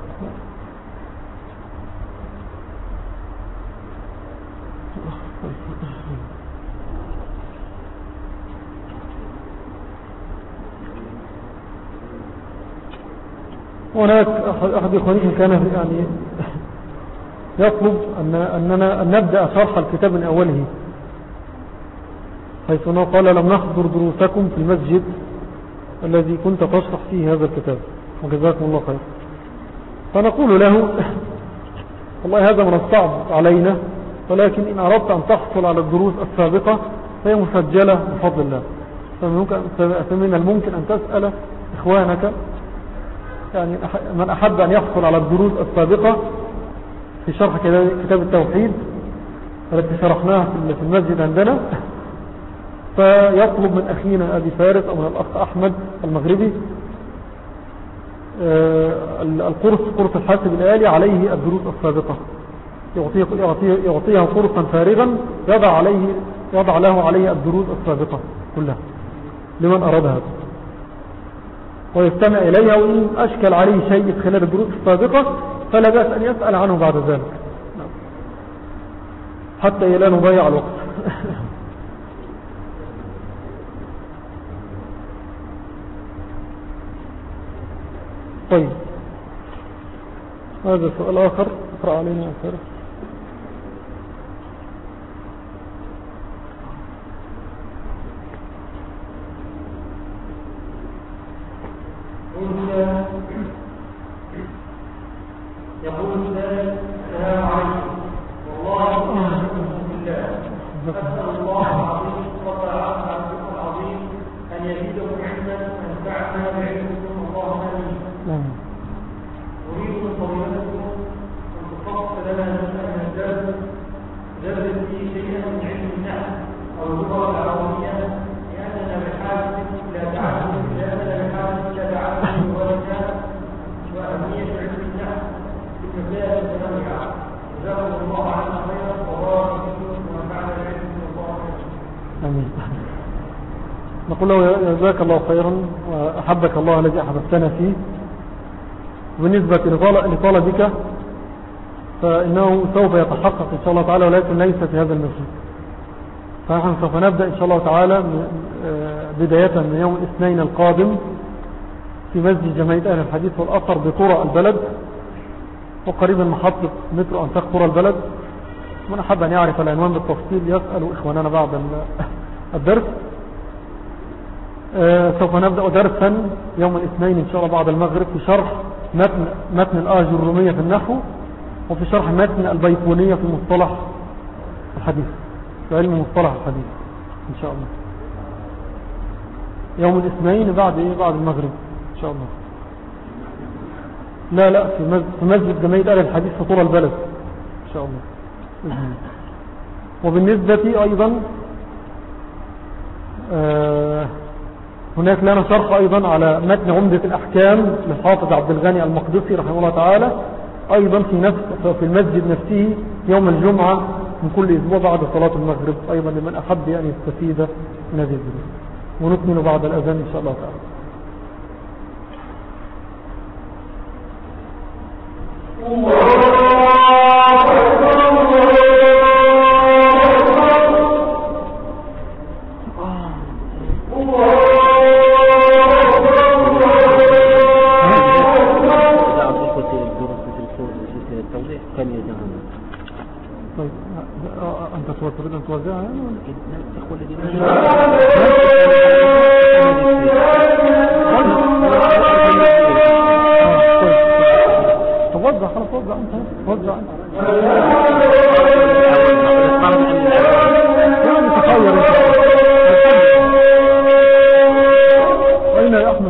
هناك أحد إخوانكم كان يعني يطلب أن أننا أن نبدأ شرح الكتاب من أوله، حيث أنه قال: لم نحضر دروسكم في المسجد الذي كنت تشرح فيه هذا الكتاب، وجزاكم الله خير. فنقول له: والله هذا من الصعب علينا، ولكن إن أردت أن تحصل على الدروس السابقة فهي مسجلة بفضل الله، فمن الممكن أن تسأل إخوانك، يعني من أحب أن يحصل على الدروس السابقة في شرح كتاب التوحيد التي شرحناها في المسجد عندنا، فيطلب من أخينا أبي فارس أو من الأخ أحمد المغربي القرص قرص الحاسب الآلي عليه الدروس السابقة، يعطيه, يعطيه, يعطيه قرصا فارغا يضع, عليه يضع له عليه الدروس السابقة كلها لمن أراد هذا، ويستمع إليها، وإن أشكل عليه شيء خلال الدروس السابقة فلا بأس أن يسأل عنه بعد ذلك حتى لا نضيع الوقت. طيب، هذا سؤال آخر اقرأ علينا يا فارس. يقول السلام عليكم، نقول له جزاك الله خيرا وأحبك الله الذي أحببتنا فيه. بالنسبة لطلبك فإنه سوف يتحقق إن شاء الله تعالى، ولكن ليس في هذا المسجد. فنحن سوف نبدأ إن شاء الله تعالى بداية من يوم الاثنين القادم في مسجد جمعية أهل الحديث والأثر بقرى البلد، وقريبا محطة مترو أنفاق قرى البلد. من أحب أن يعرف العنوان بالتفصيل يسأل إخواننا بعد الدرس. سوف نبدأ درسا يوم الاثنين إن شاء الله بعد المغرب في شرح متن, متن الآج الرومية في النحو، وفي شرح متن البيقونية في مصطلح الحديث، في علم مصطلح الحديث إن شاء الله يوم الاثنين بعد إيه بعد المغرب إن شاء الله. لا لا في مسجد جمعية أهل الحديث في طور البلد إن شاء الله. وبالنسبة أيضا آه هناك لنا شرح أيضا على متن عمدة الأحكام للحافظ عبد الغني المقدسي رحمه الله تعالى، أيضا في نفس في المسجد نفسه يوم الجمعة من كل أسبوع بعد صلاة المغرب، أيضا لمن أحب أن يستفيد من هذه الدروس. ونكمل بعد الأذان إن شاء الله تعالى. تريد أن توزعها توزع خلاص توزع أنت توزع يعني تخير أين يا أحمد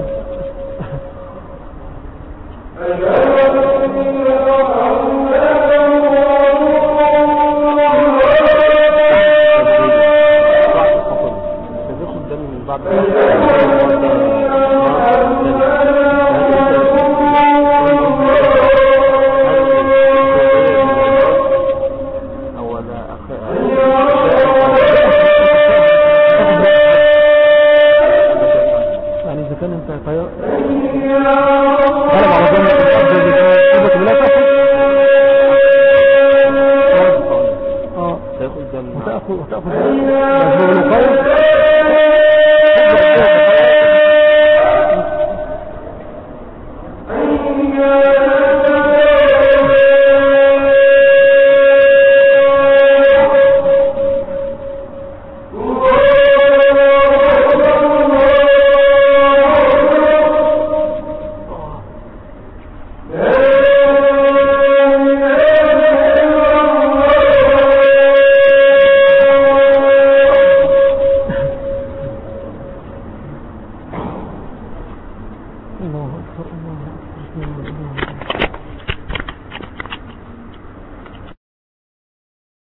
الله أكبر الله أكبر